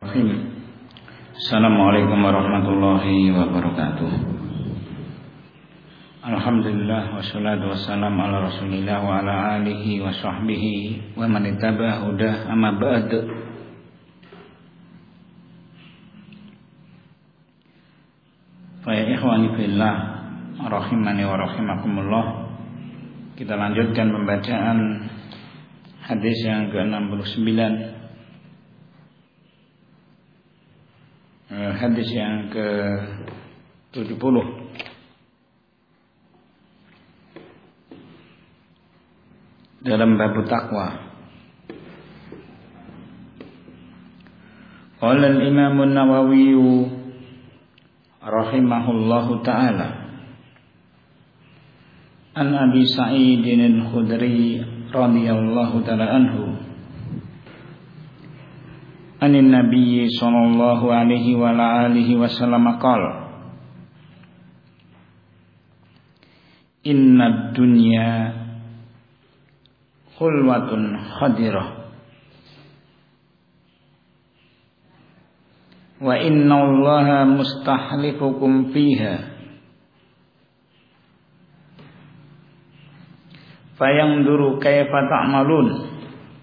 Assalamualaikum warahmatullahi wabarakatuh. Alhamdulillah wassalatu wassalamu ala Rasulillah wa ala alihi wa sahbihi wa man ittaba'a hudah, amma ba'd. Fa ya ikhwani fillah rahimani wa rahimakumullah. Kita lanjutkan pembacaan hadis yang ke-69. Hadis yang ke-70 dalam bab taqwa. Qala al-Imam an-Nawawi rahimahullahu ta'ala an Abi Sa'id al-Khudri radhiyallahu ta'ala anhu anin Nabi sallallahu alaihi wa alihi wasallam qala inna dunya khulwatun khadirah wa inna Allaha mustahlifukum fiha fayanzuru kaifa ta'malun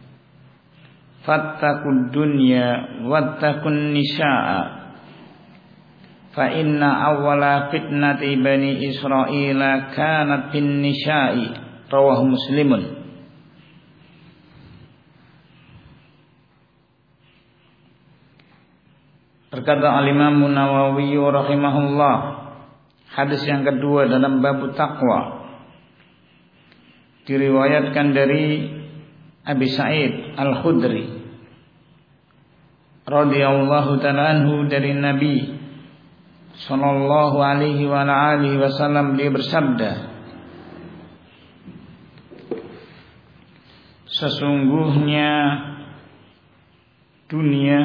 fattaqud dunya wattaqun nisaa fa inna awwala fitnati bani Israila kanat fin nisa'i rawahu Muslimun. Berkata al-Imam Nawawi rahimahullah, hadis yang kedua dalam bab taqwa diriwayatkan dari Abi Sa'id al-Khudri radhiyallahu ta'ala anhu dari Nabi sallallahu alaihi wa alihi wasallam, dia bersabda, sesungguhnya dunia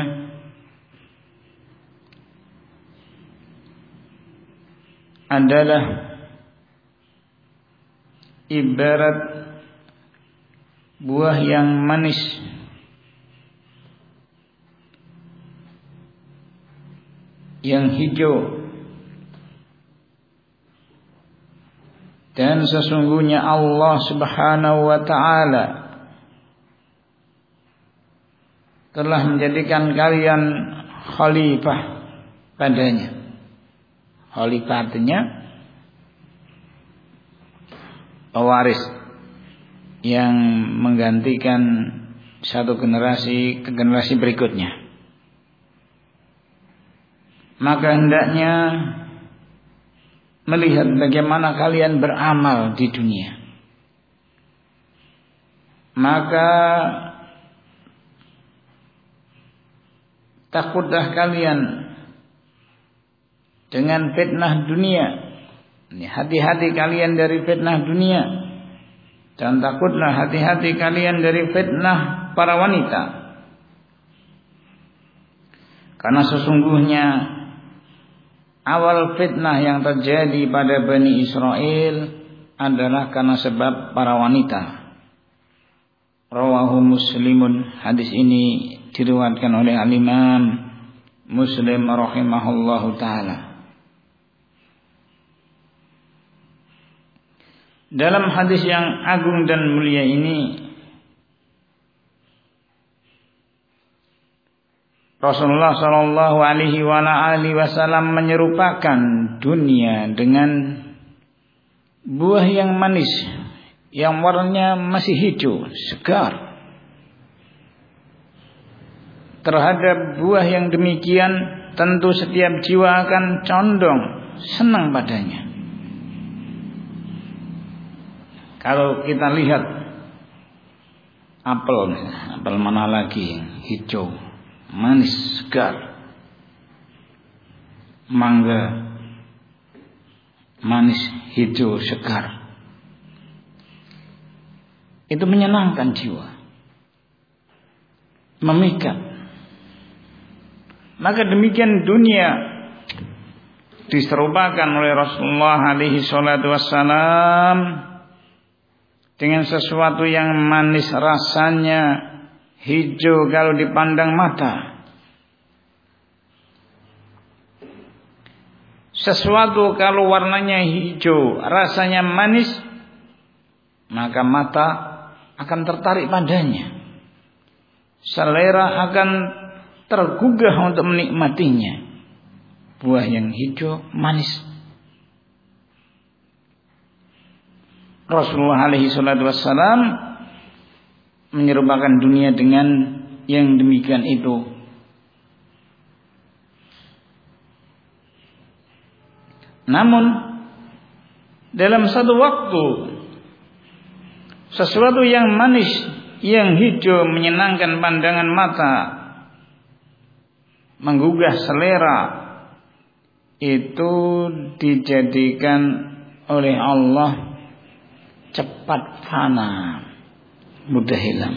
adalah ibarat buah yang manis yang hijau, dan sesungguhnya Allah Subhanahu wa ta'ala telah menjadikan kalian khalifah padanya. Khalifah artinya pewaris yang menggantikan satu generasi ke generasi berikutnya. Maka hendaknya melihat bagaimana kalian beramal di dunia. Maka takutlah kalian dengan fitnah dunia. Hati-hati kalian dari fitnah dunia, dan takutlah hati-hati kalian dari fitnah para wanita. Karena sesungguhnya awal fitnah yang terjadi pada Bani Israel adalah karena sebab para wanita. Rawahu Muslimun. Hadis ini diriwayatkan oleh al-Imam Muslim rahimahullahu ta'ala. Dalam hadis yang agung dan mulia ini, Rasulullah sallallahu alaihi wasallam menyerupakan dunia dengan buah yang manis, yang warnanya masih hijau, segar. Terhadap buah yang demikian, tentu setiap jiwa akan condong senang padanya. Kalau kita lihat apel mana lagi yang hijau, manis, segar. Mangga, manis, hijau, segar. Itu menyenangkan jiwa, memikat. Maka demikian dunia diserupakan oleh Rasulullah alaihi salatu wassalam dengan sesuatu yang manis rasanya, hijau kalau dipandang mata, Sesuatu kalau warnanya hijau, rasanya manis, maka mata akan tertarik padanya. Selera akan tergugah untuk menikmatinya. Buah yang hijau manis. Rasulullah alaihi salatu wassalam menyerupakan dunia dengan yang demikian itu. Namun dalam satu waktu sesuatu yang manis, yang hijau menyenangkan pandangan mata, menggugah selera, itu dijadikan oleh Allah cepat fana, mudah hilang.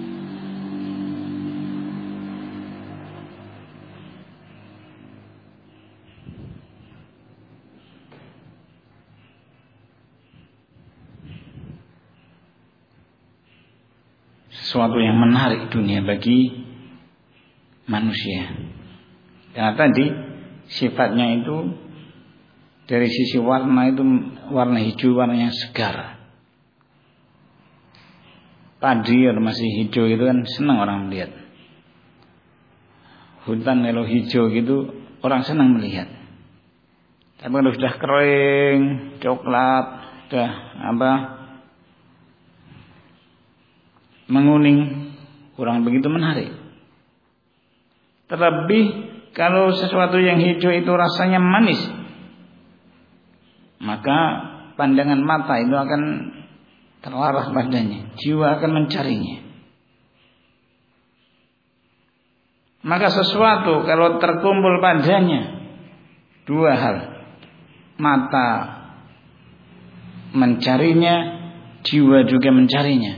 Sesuatu yang menarik dunia bagi manusia. Karena tadi sifatnya itu dari sisi warna itu warna hijau, warnanya segar. Padi yang masih hijau itu kan senang orang melihat. Hutan kalau hijau gitu orang senang melihat. Tapi kalau sudah kering, coklat, sudah menguning, kurang begitu menarik. Terlebih kalau sesuatu yang hijau itu rasanya manis, maka pandangan mata itu akan terarah padanya, jiwa akan mencarinya. Maka sesuatu kalau terkumpul padanya, dua hal, mata mencarinya, jiwa juga mencarinya.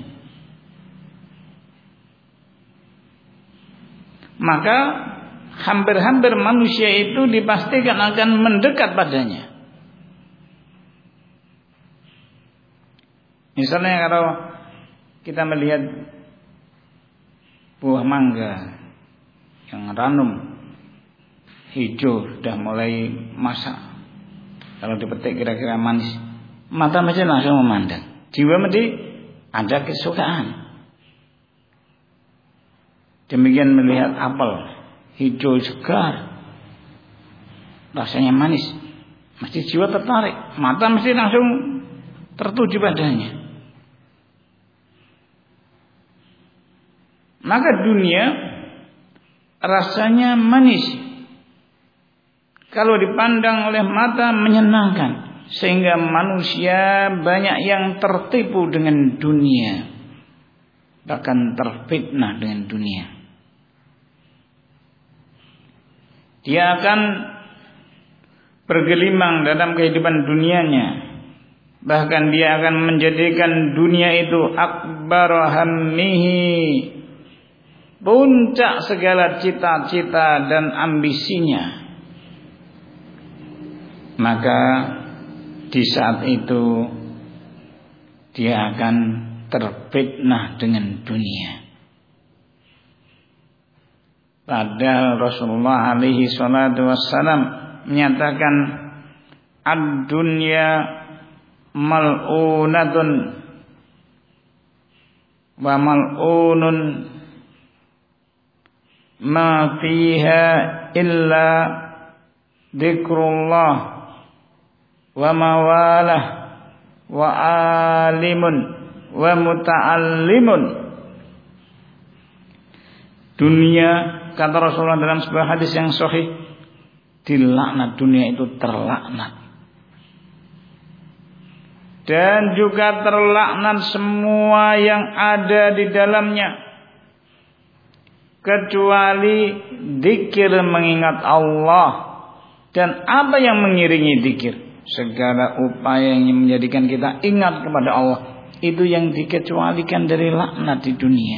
Maka hampir-hampir manusia itu dipastikan akan mendekat padanya. Misalnya kalau kita melihat buah mangga yang ranum hijau sudah mulai masak, kalau dipetik kira-kira manis, mata mesti langsung memandang, jiwa mesti ada kesukaan. Demikian melihat apel hijau segar, rasanya manis, mesti jiwa tertarik, mata mesti langsung tertuju padanya. Maka dunia rasanya manis, kalau dipandang oleh mata menyenangkan, sehingga manusia banyak yang tertipu dengan dunia, bahkan terfitnah dengan dunia. Dia akan bergelimang dalam kehidupan dunianya, bahkan dia akan menjadikan dunia itu akbar hammihi, puncak segala cita-cita dan ambisinya. Maka di saat itu dia akan terfitnah dengan dunia. Padahal Rasulullah alaihi salatu wassalam menyatakan ad-dunya mal'unatun wa mal'unun ma fiha illa dzikrullah wa mawalah wa alimun wa muta'allimun. Dunia, kata Rasulullah dalam sebuah hadis yang sahih, dilaknat, dunia itu terlaknat. Dan juga terlaknat semua yang ada di dalamnya, kecuali zikir mengingat Allah dan apa yang mengiringi zikir. Segala upaya yang menjadikan kita ingat kepada Allah, itu yang dikecualikan dari laknat di dunia.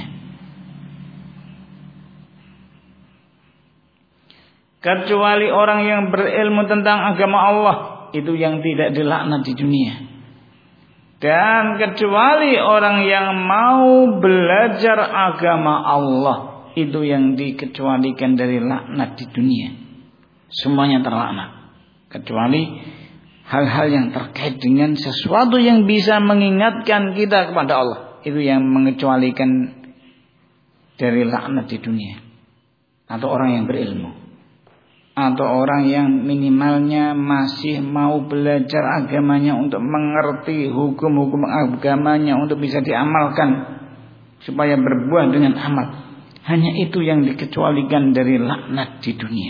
Kecuali orang yang berilmu tentang agama Allah, itu yang tidak dilaknat di dunia. Dan kecuali orang yang mau belajar agama Allah, itu yang dikecualikan dari laknat di dunia. Semuanya terlaknat. kecuali hal-hal yang terkait dengan sesuatu yang bisa mengingatkan kita kepada Allah. Itu yang mengecualikan dari laknat di dunia. Atau orang yang berilmu, atau orang yang minimalnya masih mau belajar agamanya untuk mengerti hukum-hukum agamanya untuk bisa diamalkan supaya berbuah dengan amal. Hanya itu yang dikecualikan dari laknat di dunia.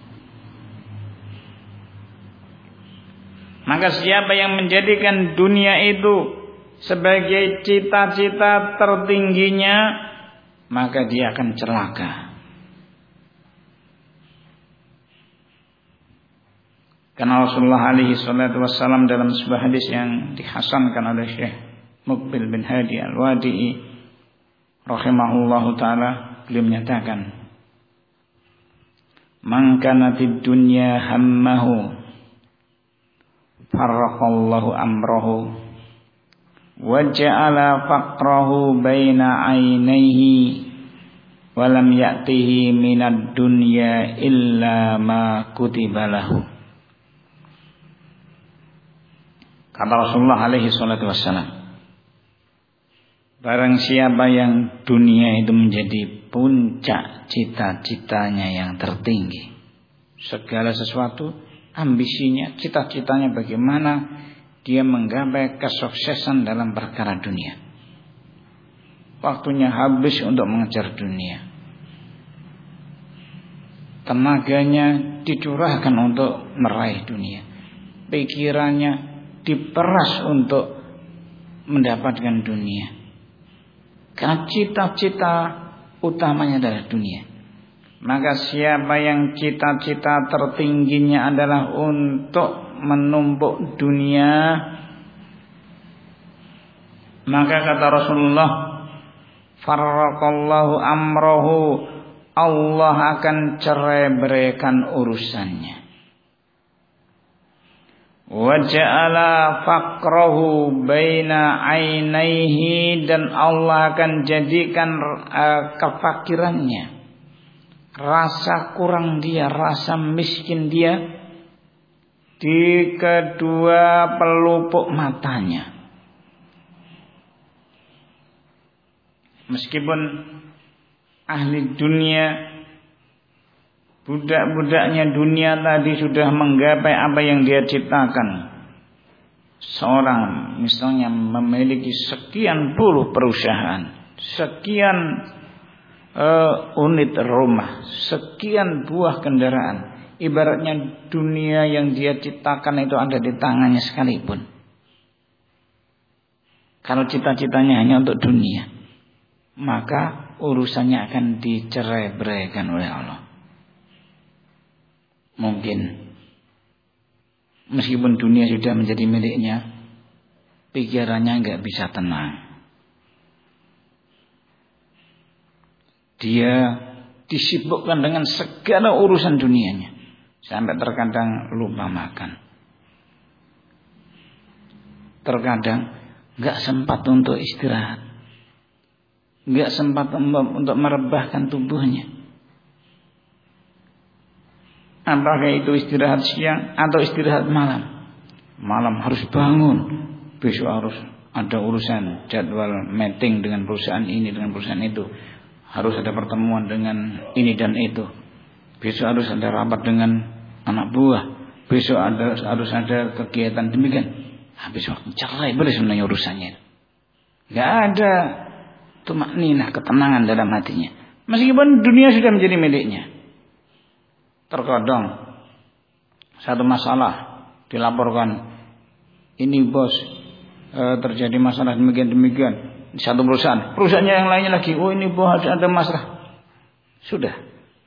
Maka siapa yang menjadikan dunia itu sebagai cita-cita tertingginya, maka dia akan celaka. Karena Rasulullah alaihi salatu wassalam dalam sebuah hadis yang dihasankan oleh Syekh Muqbil bin Hadi Al-Wadi'i rahimahullahu ta'ala, beliau menyatakan, man kanatid dunya hammahu farraqallahu amrahu wa ja'ala faqrahu baina ainaihi wa lam ya'tihi minad dunya illa ma kutiba lahu. Kata Rasulullah alaihi salatu wassalam, barang siapa yang dunia itu menjadi puncak cita-citanya yang tertinggi, segala sesuatu, ambisinya, cita-citanya bagaimana dia menggapai kesuksesan dalam perkara dunia, waktunya habis untuk mengejar dunia, tenaganya dicurahkan untuk meraih dunia, pikirannya diperas untuk mendapatkan dunia, karena cita-cita utamanya adalah dunia. Maka siapa yang cita-cita tertingginya adalah untuk menumpuk dunia, maka kata Rasulullah, farraqallahu amrahu, Allah akan cerai-beraikan urusannya. Wa ja'ala faqrahu baina ainaihi, dan Allah akan jadikan kefakirannya, rasa kurang dia, rasa miskin dia di kedua pelupuk matanya. Meskipun ahli dunia, budak-budaknya dunia tadi sudah menggapai apa yang dia ciptakan. Seorang misalnya memiliki sekian puluh perusahaan, sekian unit rumah, sekian buah kendaraan. Ibaratnya dunia yang dia ciptakan itu ada di tangannya sekalipun. Kalau cita-citanya hanya untuk dunia, maka urusannya akan dicerai-beraikan oleh Allah. Mungkin meskipun dunia sudah menjadi miliknya, pikirannya enggak bisa tenang. Dia disibukkan dengan segala urusan dunianya, sampai terkadang lupa makan, terkadang enggak sempat untuk istirahat, enggak sempat untuk merebahkan tubuhnya. Apakah itu istirahat siang atau istirahat malam? Malam harus bangun, besok harus ada urusan, jadwal meeting dengan perusahaan ini, dengan perusahaan itu, harus ada pertemuan dengan ini dan itu, besok harus ada rapat dengan anak buah, besok harus ada kegiatan demikian. Habis waktu cerai beres sebenarnya urusannya. Gak ada tumakninah, ketenangan dalam hatinya, meskipun dunia sudah menjadi miliknya. Terkadang satu masalah dilaporkan, ini bos, terjadi masalah demikian-demikian di satu perusahaannya yang lainnya lagi, oh ini bos ada masalah, sudah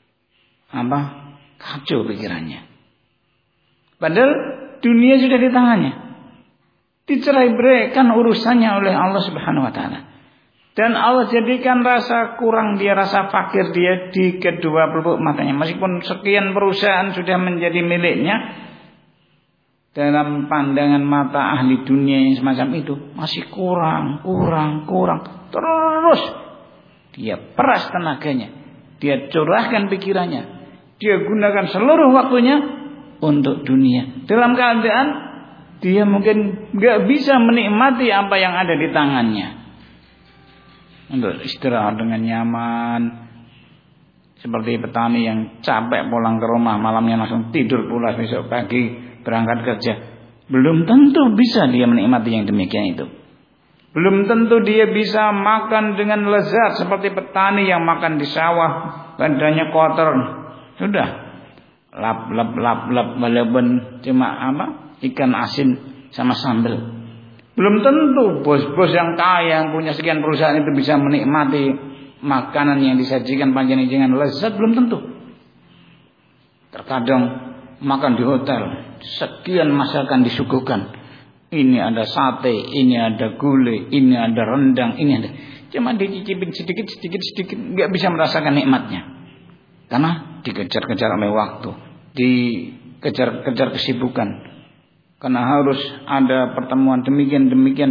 kacau pikirannya. Padahal dunia sudah di tangannya, dicerai-beraikan urusannya oleh Allah Subhanahu wa taala. Dan Allah jadikan rasa kurang dia, rasa fakir dia di kedua pelupuk matanya. Meskipun sekian perusahaan sudah menjadi miliknya, dalam pandangan mata ahli dunia yang semacam itu masih kurang. Terus dia peras tenaganya, dia curahkan pikirannya, dia gunakan seluruh waktunya untuk dunia. Dalam keadaan dia mungkin nggak bisa menikmati apa yang ada di tangannya. Untuk istirahat dengan nyaman. Seperti petani yang capek pulang ke rumah, malamnya langsung tidur pula, besok pagi berangkat kerja. Belum tentu bisa dia menikmati yang demikian itu. Belum tentu dia bisa makan dengan lezat seperti petani yang makan di sawah, badannya kotor. Sudah lap walaupun cuma ikan asin sama sambal. Belum tentu bos-bos yang kaya yang punya sekian perusahaan itu bisa menikmati makanan yang disajikan panjang-panjangan lezat, belum tentu. Terkadang makan di hotel, sekian masakan disuguhkan. Ini ada sate, ini ada gulai, ini ada rendang, ini ada. Cuma dicicipin sedikit, nggak bisa merasakan nikmatnya. Karena dikejar-kejar oleh waktu, dikejar-kejar kesibukan. Karena harus ada pertemuan demikian.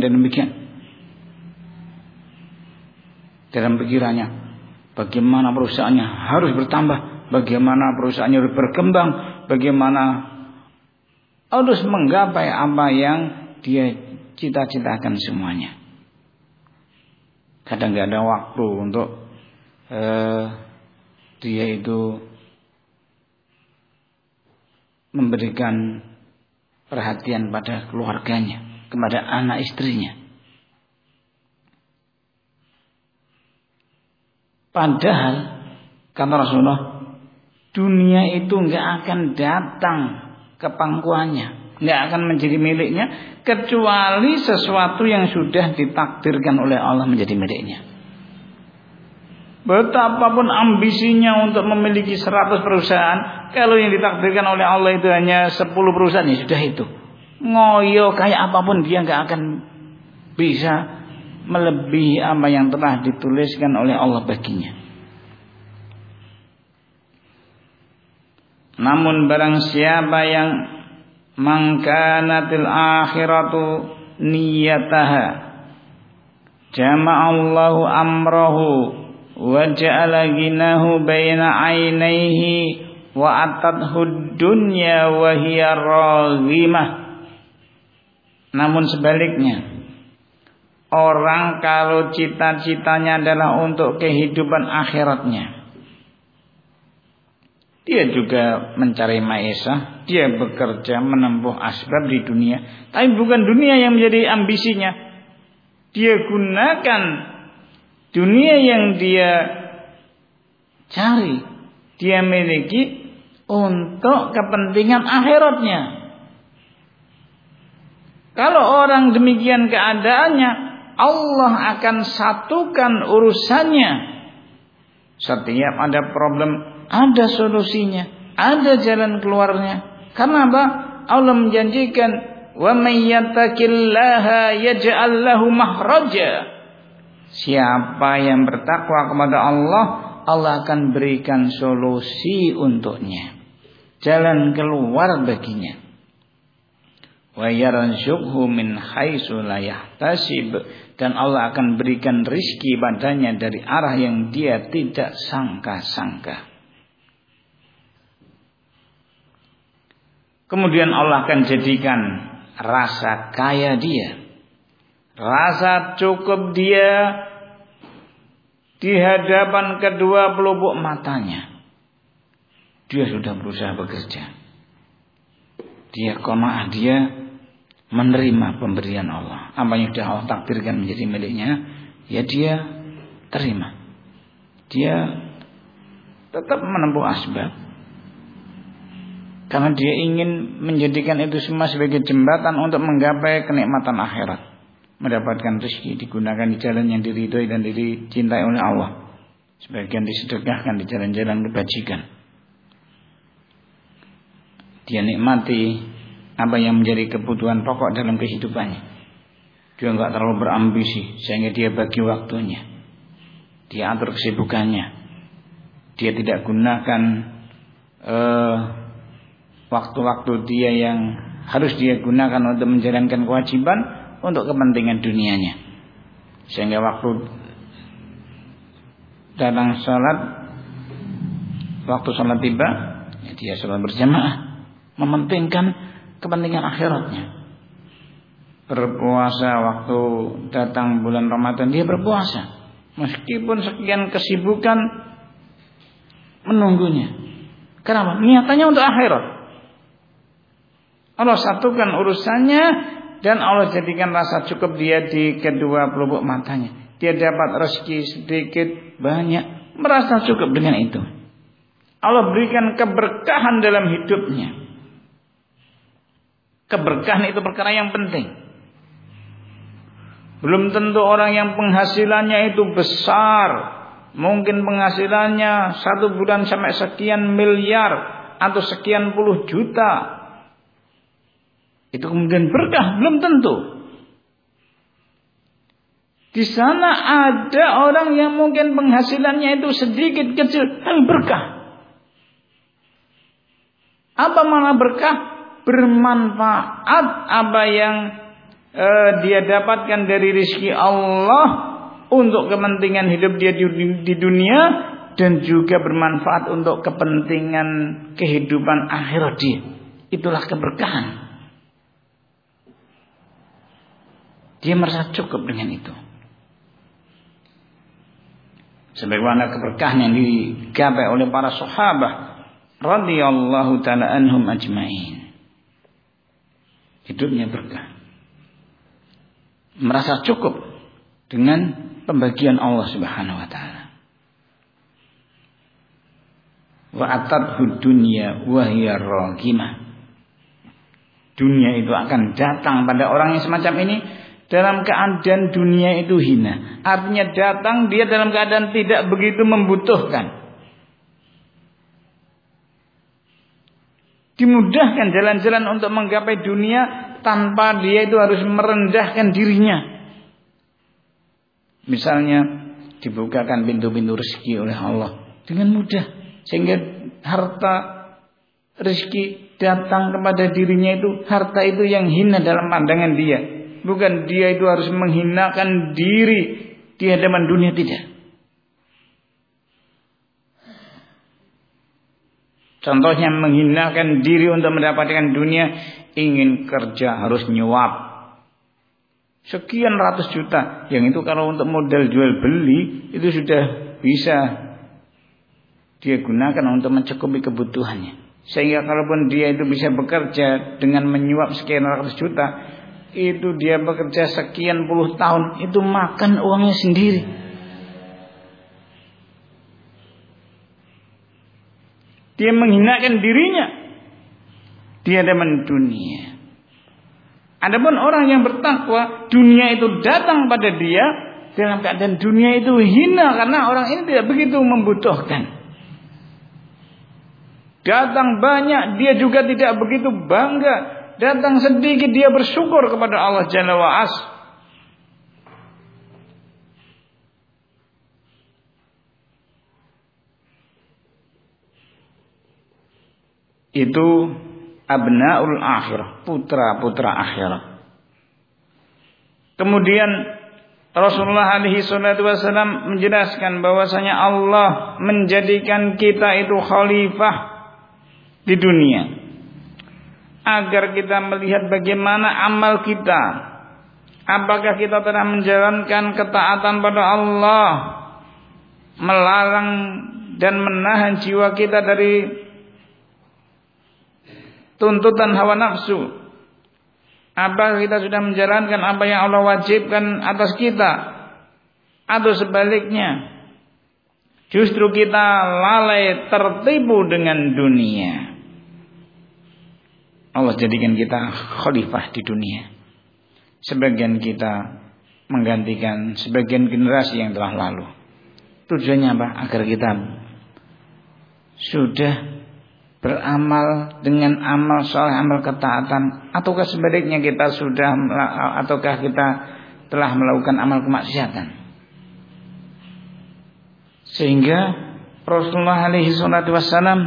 Dalam pikirannya, bagaimana perusahaannya harus bertambah, bagaimana perusahaannya harus berkembang, bagaimana harus menggapai apa yang dia cita-citakan semuanya. Kadang nggak ada waktu untuk dia itu memberikan perhatian pada keluarganya, kepada anak istrinya. Padahal kata Rasulullah, dunia itu nggak akan datang ke pangkuannya, nggak akan menjadi miliknya kecuali sesuatu yang sudah ditakdirkan oleh Allah menjadi miliknya. Betapapun ambisinya untuk memiliki 100 perusahaan, kalau yang ditakdirkan oleh Allah itu hanya 10 perusahaan, ya sudah itu. Ngoyo kayak apapun dia nggak akan bisa melebihi apa yang telah dituliskan oleh Allah baginya. Namun barang siapa yang mangkanatil akhiratu niyataha jama'allahu amrahu wa ja'ala ginahu baina ainaihi wa atadhud dunya wa hiya raghimah. Namun sebaliknya, orang kalau cita-citanya adalah untuk kehidupan akhiratnya, dia juga mencari maisha, dia bekerja menempuh asbab di dunia, tapi bukan dunia yang menjadi ambisinya. Dia gunakan dunia yang dia cari, dia miliki untuk kepentingan akhiratnya. Kalau orang demikian keadaannya, Allah akan satukan urusannya. Setiap ada problem, ada solusinya, ada jalan keluarnya. Karena apa? Allah menjanjikan, "Wa may yattaqillaha yaj'al lahu makhraja." Siapa yang bertakwa kepada Allah, Allah akan berikan solusi untuknya, jalan keluar baginya. Wa yarzuqhu min haitsu la yahtasib, dan Allah akan berikan rizki padanya dari arah yang dia tidak sangka-sangka. Kemudian Allah akan jadikan rasa kaya dia, rasa cukup dia di hadapan kedua pelupuk matanya. Dia sudah berusaha bekerja, dia qanaah, dia menerima pemberian Allah. Apa yang sudah Allah takdirkan menjadi miliknya, ya dia terima. Dia tetap menempuh asbab, karena dia ingin menjadikan itu semua sebagai jembatan untuk menggapai kenikmatan akhirat, mendapatkan rezeki, digunakan di jalan yang diridhoi dan dicintai oleh Allah. Sebagian disedekahkan di jalan-jalan kebajikan. Dia nikmati apa yang menjadi kebutuhan pokok dalam kehidupannya. Dia enggak terlalu berambisi sehingga dia bagi waktunya, dia atur kesibukannya. Dia tidak gunakan waktu-waktu dia yang harus dia gunakan untuk menjalankan kewajiban untuk kepentingan dunianya. Sehingga waktu datang salat, waktu salat tiba, ya dia salat berjamaah. mementingkan kepentingan akhiratnya. Berpuasa waktu datang bulan Ramadan dia berpuasa, meskipun sekian kesibukan menunggunya. Kenapa? Niatannya untuk akhirat. Allah satukan urusannya dan Allah jadikan rasa cukup dia di kedua pelupuk matanya. Dia dapat rezeki sedikit banyak, merasa cukup dengan itu. Allah berikan keberkahan dalam hidupnya. Keberkahan itu perkara yang penting. Belum tentu orang yang penghasilannya itu besar, mungkin penghasilannya 1 bulan sampai sekian miliar atau sekian puluh juta, itu kemudian berkah, belum tentu. Di sana ada orang yang mungkin penghasilannya itu sedikit kecil, tapi berkah. Apa makna berkah? Bermanfaat apa yang dia dapatkan dari rezeki Allah untuk kepentingan hidup dia di dunia dan juga bermanfaat untuk kepentingan kehidupan akhirat dia. Itulah keberkahan. Dia merasa cukup dengan itu. Sebagaimana keberkahan yang digapai oleh para sahabat radhiyallahu taala anhum ajmain. Hidupnya berkah. Merasa cukup dengan pembagian Allah Subhanahu wa taala. Wa atadhu dunya wa hiya raqimah. Dunia itu akan datang pada orang yang semacam ini dalam keadaan dunia itu hina. Artinya datang dia dalam keadaan tidak begitu membutuhkan. Dimudahkan jalan-jalan untuk menggapai dunia tanpa dia itu harus merendahkan dirinya. Misalnya dibukakan pintu-pintu rezeki oleh Allah dengan mudah, sehingga harta rezeki datang kepada dirinya itu, harta itu yang hina dalam pandangan dia. Bukan dia itu harus menghinakan diri di hadapan dunia, tidak. Contohnya menghinakan diri untuk mendapatkan dunia, ingin kerja harus nyuap. Sekian ratus juta, yang itu kalau untuk modal jual beli itu sudah bisa dia gunakan untuk mencukupi kebutuhannya. Sehingga kalaupun dia itu bisa bekerja dengan menyuap sekian ratus juta, itu dia bekerja sekian puluh tahun, itu makan uangnya sendiri. Dia menghinakan dirinya di hadapan dunia. Adapun orang yang bertakwa, dunia itu datang pada dia dalam keadaan dunia itu hina, karena orang ini tidak begitu membutuhkan. Datang banyak, dia juga tidak begitu bangga. Datang sedikit, dia bersyukur kepada Allah Jalla wa As. Itu abnaul akhirah, putra-putra akhirat. Kemudian Rasulullah alaihi salatu wasallam menjelaskan bahwasanya Allah menjadikan kita itu khalifah di dunia agar kita melihat bagaimana amal kita. Apakah kita telah menjalankan ketaatan pada Allah, melarang dan menahan jiwa kita dari tuntutan hawa nafsu. Apakah kita sudah menjalankan apa yang Allah wajibkan atas kita, atau sebaliknya justru kita lalai tertipu dengan dunia. Allah jadikan kita khalifah di dunia. Sebagian kita menggantikan sebagian generasi yang telah lalu. Tujuannya apa? Agar kita sudah beramal dengan amal soleh, amal ketaatan, ataukah sebaliknya kita telah melakukan amal kemaksiatan. Sehingga Rasulullah alaihi salatu wassalam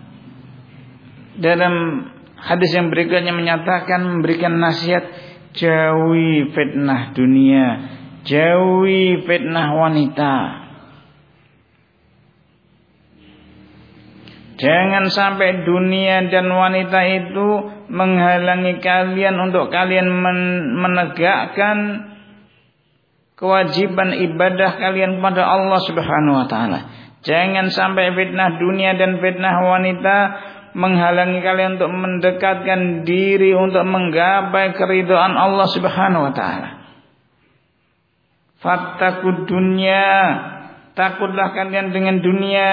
dalam hadis yang berikutnya menyatakan, memberikan nasihat, jauhi fitnah dunia, jauhi fitnah wanita. Jangan sampai dunia dan wanita itu menghalangi kalian untuk kalian menegakkan kewajiban ibadah kalian kepada Allah Subhanahu wa taala. Jangan sampai fitnah dunia dan fitnah wanita menghalangi kalian untuk mendekatkan diri untuk menggapai keridhaan Allah Subhanahu wa taala. Fattaqud dunya, takutlah kalian dengan dunia.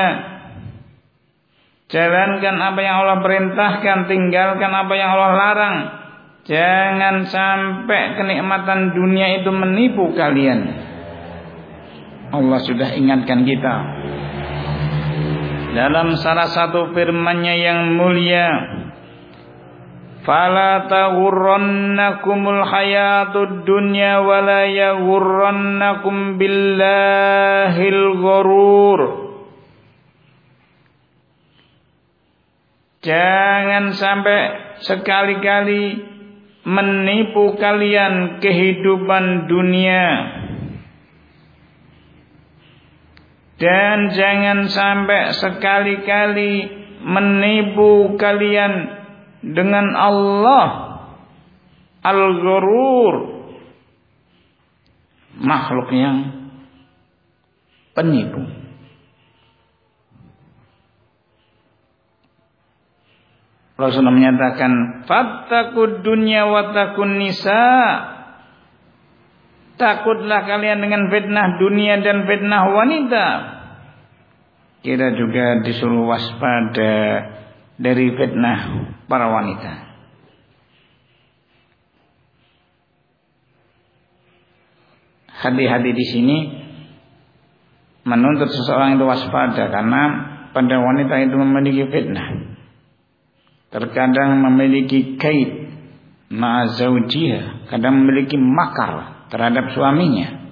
Jalankan apa yang Allah perintahkan, tinggalkan apa yang Allah larang. Jangan sampai kenikmatan dunia itu menipu kalian. Allah sudah ingatkan kita dalam salah satu firman-Nya yang mulia, fala taghurrannakumul hayatud dunya wala yaghurrannakum billahil ghurur. Jangan sampai sekali-kali menipu kalian kehidupan dunia. Dan jangan sampai sekali-kali menipu kalian dengan Allah al-ghurur, makhluk yang penipu. Rasulullah menyatakan, fattaqud dunya wattaqun nisa. Takutlah kalian dengan fitnah dunia dan fitnah wanita. Kita juga disuruh waspada dari fitnah para wanita. Hati-hati di sini menuntut seseorang itu waspada, karena pada wanita itu memiliki fitnah. Terkadang memiliki kait ma'azaujiha, kadang memiliki makar terhadap suaminya.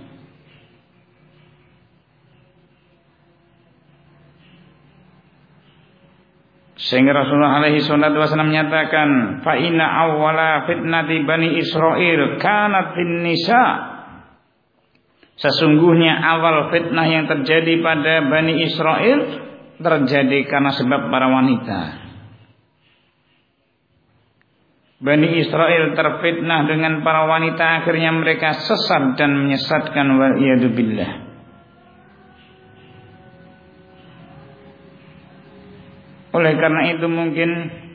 Sehingga Rasulullah alaihi salatu wasallam menyatakan, fa inna awwala fitnati bani Israil kanat fin nisa. Sesungguhnya awal fitnah yang terjadi pada Bani Israel terjadi karena sebab para wanita. Bani Israel terfitnah dengan para wanita, akhirnya mereka sesat dan menyesatkan, wal-iyadu billah. Oleh karena itu mungkin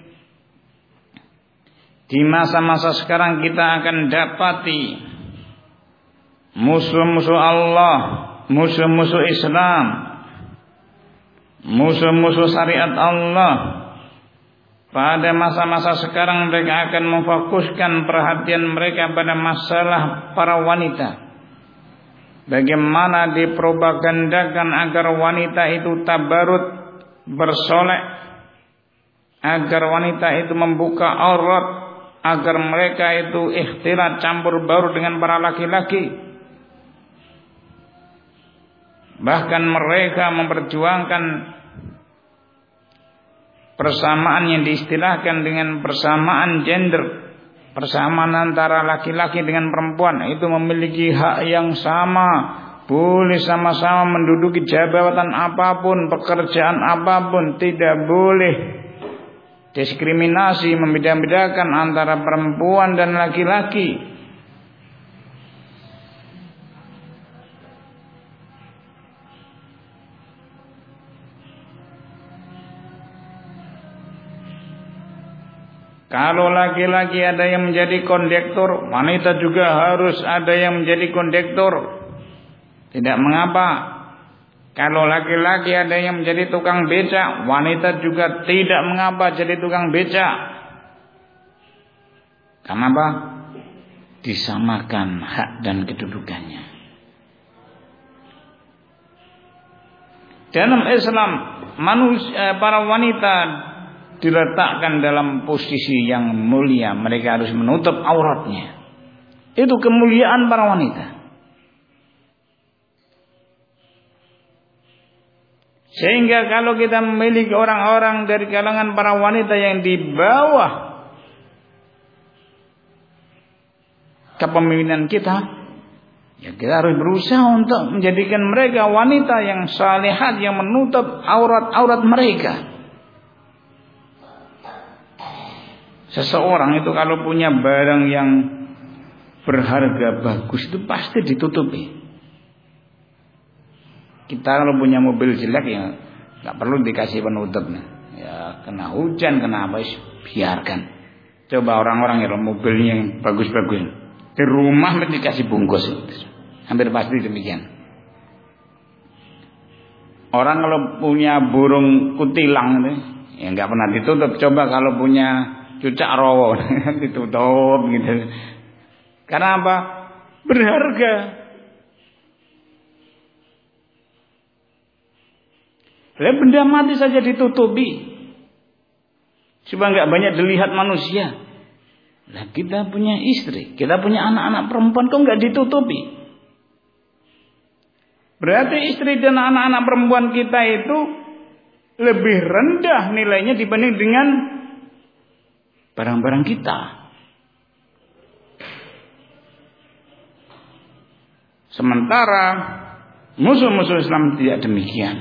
di masa-masa sekarang kita akan dapati musuh-musuh Allah, musuh-musuh Islam, musuh-musuh syariat Allah. Pada masa-masa sekarang mereka akan memfokuskan perhatian mereka pada masalah para wanita. Bagaimana dipropagandakan agar wanita itu tabarut, bersolek, agar wanita itu membuka aurat, agar mereka itu ikhtilat campur baur dengan para laki-laki. Bahkan mereka memperjuangkan persamaan yang diistilahkan dengan persamaan gender, persamaan antara laki-laki dengan perempuan, itu memiliki hak yang sama, boleh sama-sama menduduki jabatan apapun, pekerjaan apapun, tidak boleh diskriminasi, membeda-bedakan antara perempuan dan laki-laki. Kalau laki-laki ada yang menjadi kondektur, wanita juga harus ada yang menjadi kondektur. Tidak mengapa. Kalau laki-laki ada yang menjadi tukang becak, wanita juga tidak mengapa jadi tukang becak. Kenapa? Disamakan hak dan kedudukannya. Dalam Islam, para wanita diletakkan dalam posisi yang mulia. Mereka harus menutup auratnya. Itu kemuliaan para wanita. Sehingga kalau kita memiliki orang-orang dari kalangan para wanita yang di bawah kepemimpinan kita, ya kita harus berusaha untuk menjadikan mereka wanita yang salihat, yang menutup aurat-aurat mereka. Seseorang itu kalau punya barang yang berharga bagus itu pasti ditutupi. Kita kalau punya mobil jelek ya nggak perlu dikasih penutupnya. Ya kena hujan, kena apa, biarkan. Coba orang-orang yang mobilnya yang bagus-bagus di rumah dikasih bungkus, hampir pasti demikian. Orang kalau punya burung kutilang itu, ya nggak pernah ditutup. Coba kalau punya cucak rawa ditutup gitu. Karena apa? Berharga. Lah benda mati saja ditutupi. Supaya nggak banyak dilihat manusia. Lah kita punya istri, kita punya anak-anak perempuan kok nggak ditutupi? Berarti istri dan anak-anak perempuan kita itu lebih rendah nilainya dibanding dengan barang-barang kita. Sementara musuh-musuh Islam tidak demikian.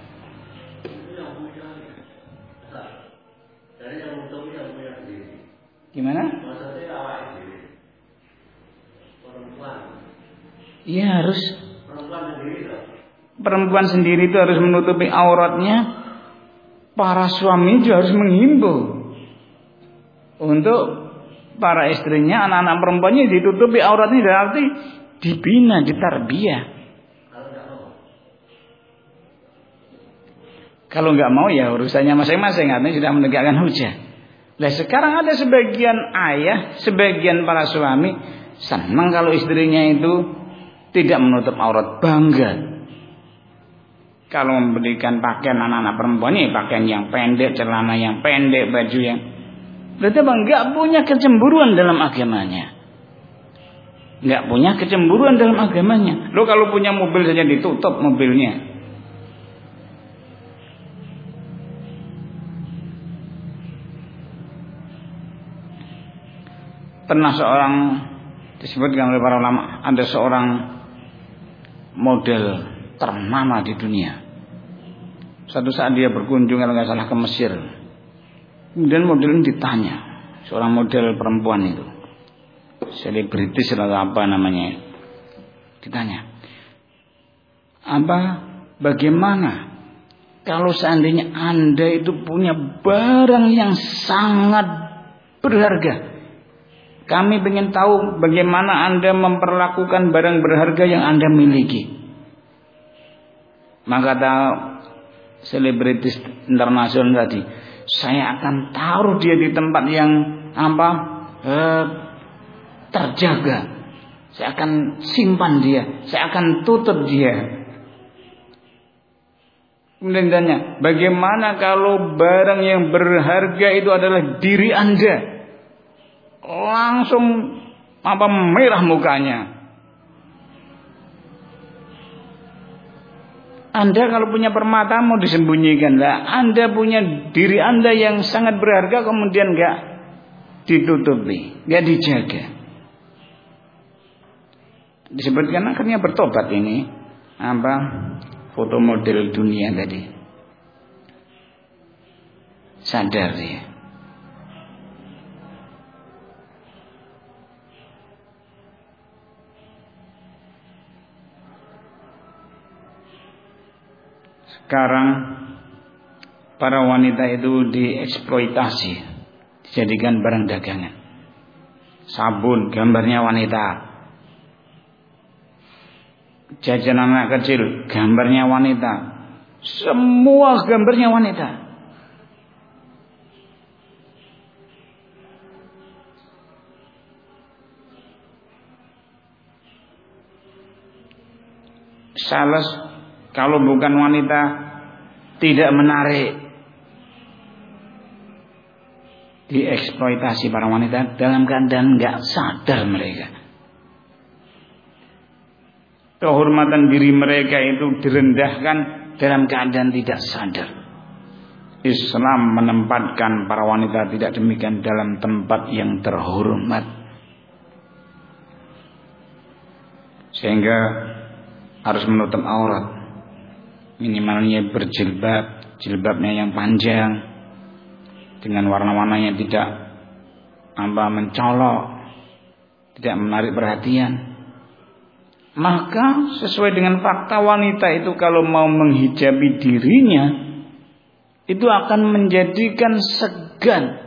Gimana? Iya harus. Perempuan sendiri itu harus menutupi auratnya. Para suami juga harus menghimbau untuk para istrinya, anak-anak perempuannya ditutupi auratnya, berarti dibina, ditarbiyah. Kalau nggak mau ya urusannya masing-masing, artinya sudah menegakkan hujah. Nah sekarang ada sebagian ayah, sebagian para suami senang kalau istrinya itu tidak menutup aurat, bangga. Kalau memberikan pakaian anak-anak perempuan ini, pakaian yang pendek, celana yang pendek, baju yang, berarti bang nggak punya kecemburuan dalam agamanya, nggak punya kecemburuan dalam agamanya. Lo kalau punya mobil saja ditutup mobilnya. Pernah seorang disebutkan oleh para ulama, ada seorang model ternama di dunia. Suatu saat dia berkunjung kalau nggak salah ke Mesir. Kemudian model ini ditanya, seorang model perempuan itu, selebritis atau apa namanya, ditanya, bagaimana kalau seandainya Anda itu punya barang yang sangat berharga? Kami ingin tahu bagaimana Anda memperlakukan barang berharga yang Anda miliki. Maka kata selebritis internasional tadi, saya akan taruh dia di tempat yang terjaga. Saya akan simpan dia, saya akan tutup dia. Kemudian tanya, bagaimana kalau barang yang berharga itu adalah diri Anda? Langsung merah mukanya. Anda kalau punya permata mau disembunyikan lah. Anda punya diri Anda yang sangat berharga kemudian enggak ditutupi, enggak dijaga. Disebutkan akhirnya bertobat ini foto model dunia tadi. Sadar dia. Sekarang para wanita itu dieksploitasi, dijadikan barang dagangan. Sabun gambarnya wanita, jajanan anak kecil gambarnya wanita, semua gambarnya wanita. Sales kalau bukan wanita tidak menarik. Dieksploitasi para wanita dalam keadaan nggak sadar mereka. Kehormatan diri mereka itu direndahkan dalam keadaan tidak sadar. Islam menempatkan para wanita tidak demikian dalam tempat yang terhormat. Sehingga harus menutup aurat. Minimalnya berjilbab, jilbabnya yang panjang dengan warna-warna yang tidak mencolok, tidak menarik perhatian. Maka sesuai dengan fakta, wanita itu kalau mau menghijabi dirinya itu akan menjadikan segan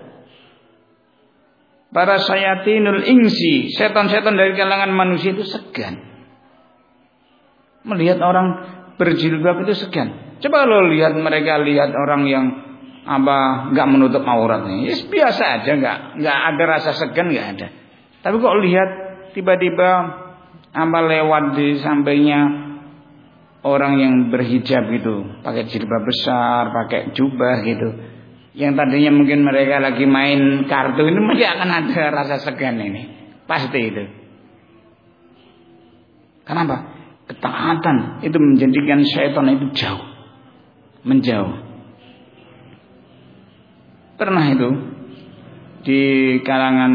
para syayatinul insi, setan-setan dari kalangan manusia itu segan. Melihat orang berjilbab itu segan. Coba lo lihat orang yang nggak menutup auratnya, ya biasa aja, nggak ada rasa segan, nggak ada. Tapi kok lihat tiba-tiba lewat di sampingnya orang yang berhijab gitu, pakai jilbab besar, pakai jubah gitu, yang tadinya mungkin mereka lagi main kartu, ini masih akan ada rasa segan ini, pasti itu. Kenapa? Ketaatan itu menjadikan syaitan itu menjauh. Pernah itu di kalangan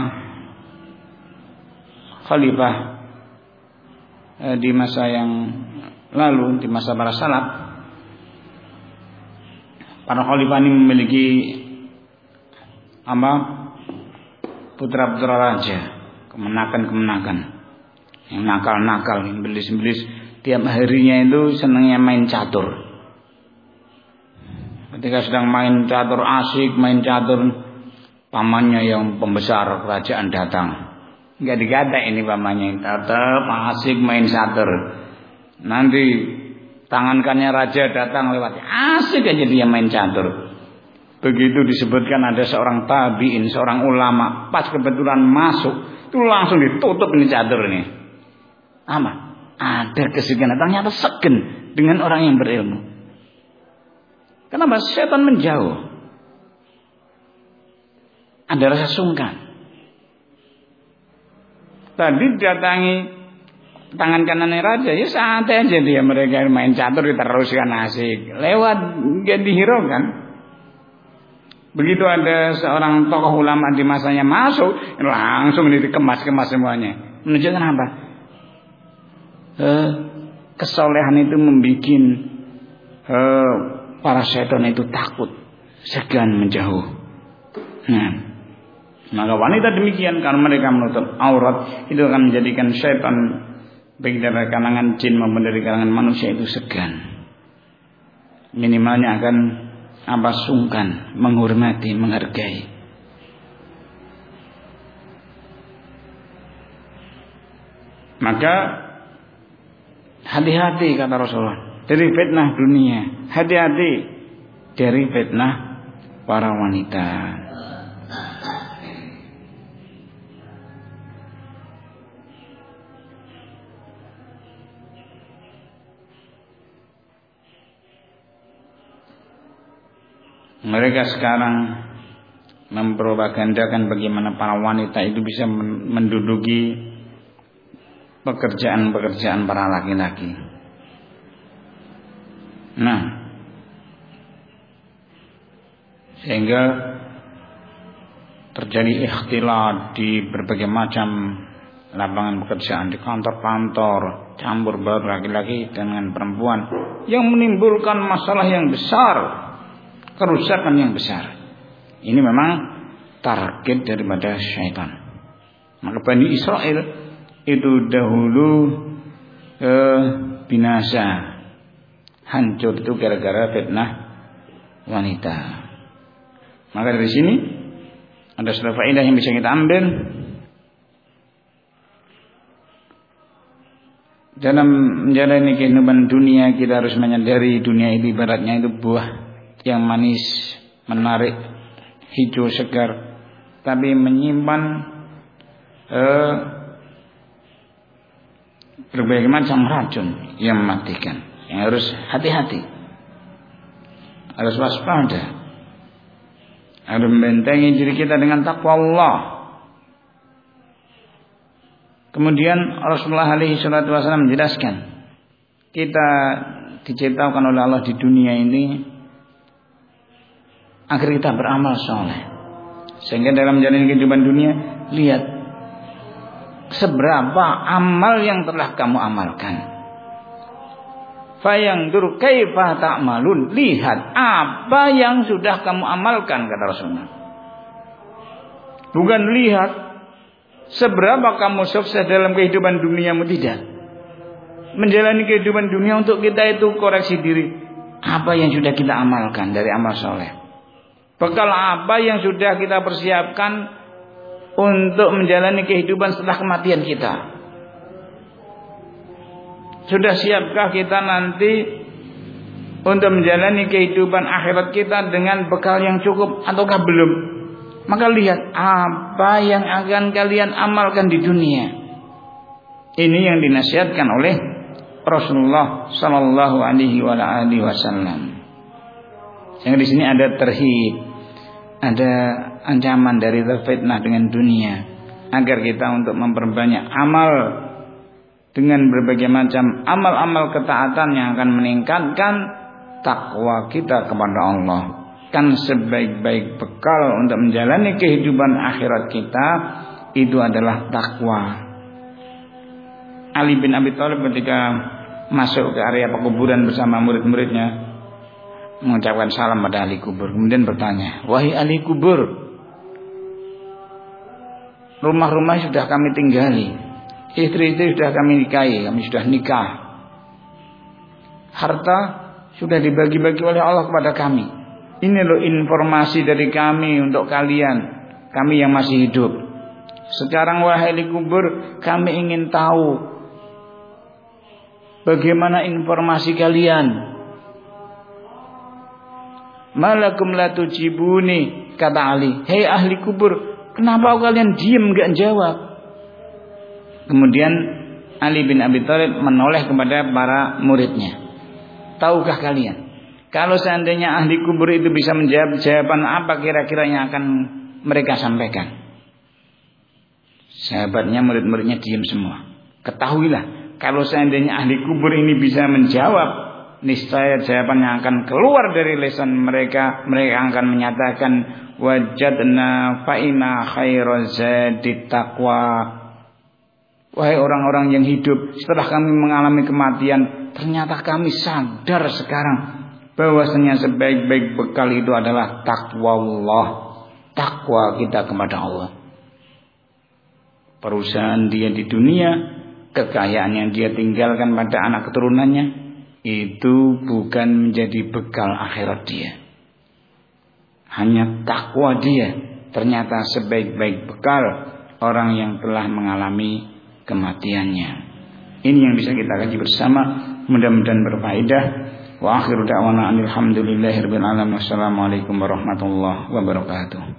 khalifah di masa yang lalu, di masa para salaf, para khalifah ini memiliki putra-putra raja, kemenakan yang nakal-nakal, yang belis-belis, tiap harinya itu senangnya main catur. Ketika sedang main catur, asik main catur, pamannya yang pembesar kerajaan datang. Enggak digada ini pamannya, tetap asik main catur. Nanti tangankannya raja datang lewat, asik aja dia main catur. Begitu disebutkan ada seorang tabiin, seorang ulama, pas kebetulan masuk, itu langsung ditutup ini catur ini. Ada keseganan, ternyata segen dengan orang yang berilmu. Kenapa? Setan menjauh. Ada rasa sungkan. Tadi datangi tangan kanannya raja, ya santai aja dia, mereka main catur diteruskan asik. Lewat gak dihiraukan. Begitu ada seorang tokoh ulama di masanya masuk, langsung dikemas-kemas semuanya. Menunjukkan apa? Kesolehan itu membuat para setan itu takut, segan, menjauh. Maka wanita demikian, karena mereka menutup aurat, itu akan menjadikan setan baik dari kalangan jin maupun dari kalangan manusia itu segan. Minimalnya akan sungkan, menghormati, menghargai. Maka hati-hati, kata Rasulullah, dari fitnah dunia. Hati-hati dari fitnah para wanita. Mereka sekarang mempropagandakan bagaimana para wanita itu bisa menduduki pekerjaan-pekerjaan para laki-laki. Sehingga terjadi ikhtilat di berbagai macam lapangan pekerjaan, di kantor-kantor, campur baur laki-laki dengan perempuan, yang menimbulkan masalah yang besar, kerusakan yang besar. Ini memang target daripada syaitan. Maka Bani Israel itu dahulu binasa, hancur itu gara-gara fitnah wanita. Maka dari sini ada suatu faedah yang bisa kita ambil dalam menjalani kehidupan dunia. Kita harus menyadari dunia ini ibaratnya itu buah yang manis, menarik, hijau segar, tapi menyimpan berbagai macam racun yang mematikan. Yang harus hati-hati, harus waspada, harus membentengi diri kita dengan takwa Allah. Kemudian Rasulullah alaihi salatu wasallam menjelaskan, kita diciptakan oleh Allah di dunia ini agar kita beramal soleh, sehingga dalam menjalani kehidupan dunia, lihat seberapa amal yang telah kamu amalkan. Fayangdur kaifa ta'malun, lihat apa yang sudah kamu amalkan, kata Rasulullah. Bukan lihat seberapa kamu sukses dalam kehidupan duniamu, tidak. Menjalani kehidupan dunia untuk kita itu koreksi diri. Apa yang sudah kita amalkan dari amal soleh? Bekal apa yang sudah kita persiapkan untuk menjalani kehidupan setelah kematian kita? Sudah siapkah kita nanti untuk menjalani kehidupan akhirat kita dengan bekal yang cukup ataukah belum? Maka lihat apa yang akan kalian amalkan di dunia. Ini yang dinasihatkan oleh Rasulullah Sallallahu Alaihi Wasallam. Yang di sini ada terhib, ada ancaman dari terfitnah dengan dunia, agar kita untuk memperbanyak amal dengan berbagai macam amal-amal ketaatan yang akan meningkatkan takwa kita kepada Allah. Kan sebaik-baik bekal untuk menjalani kehidupan akhirat kita itu adalah takwa. Ali bin Abi Thalib ketika masuk ke area pekuburan bersama murid-muridnya mengucapkan salam pada ahli kubur, kemudian bertanya, wahai ahli kubur, rumah-rumah sudah kami tinggali, istri-istri sudah kami nikahi, kami sudah nikah, harta sudah dibagi-bagi oleh Allah kepada kami. Ini loh informasi dari kami untuk kalian, kami yang masih hidup. Sekarang wahai ahli kubur, kami ingin tahu bagaimana informasi kalian. Malakum la tujibuni, kata Ali. Hei ahli kubur, kenapa kalian diam gak jawab? Kemudian Ali bin Abi Thalib menoleh kepada para muridnya. Tahukah kalian, kalau seandainya ahli kubur itu bisa menjawab, jawaban apa kira-kira yang akan mereka sampaikan? Sahabatnya, murid-muridnya diam semua. Ketahuilah, kalau seandainya ahli kubur ini bisa menjawab, niscaya jawaban yang akan keluar dari lisan mereka, mereka akan menyatakan wajadna fa'ina khairaz zadi taqwa. Wahai orang-orang yang hidup setelah kami mengalami kematian, ternyata kami sadar sekarang bahwasanya sebaik-baik bekal itu adalah takwa Allah, takwa kita kepada Allah. Perusahaan dia di dunia, kekayaan yang dia tinggalkan pada anak keturunannya, itu bukan menjadi bekal akhirat dia. Hanya takwa dia ternyata sebaik-baik bekal orang yang telah mengalami kematiannya. Ini yang bisa kita kaji bersama, mudah-mudahan berfaedah. Wa akhiru da'wana alhamdulillahirabbil alamin. Wassalamualaikum warahmatullahi wabarakatuh.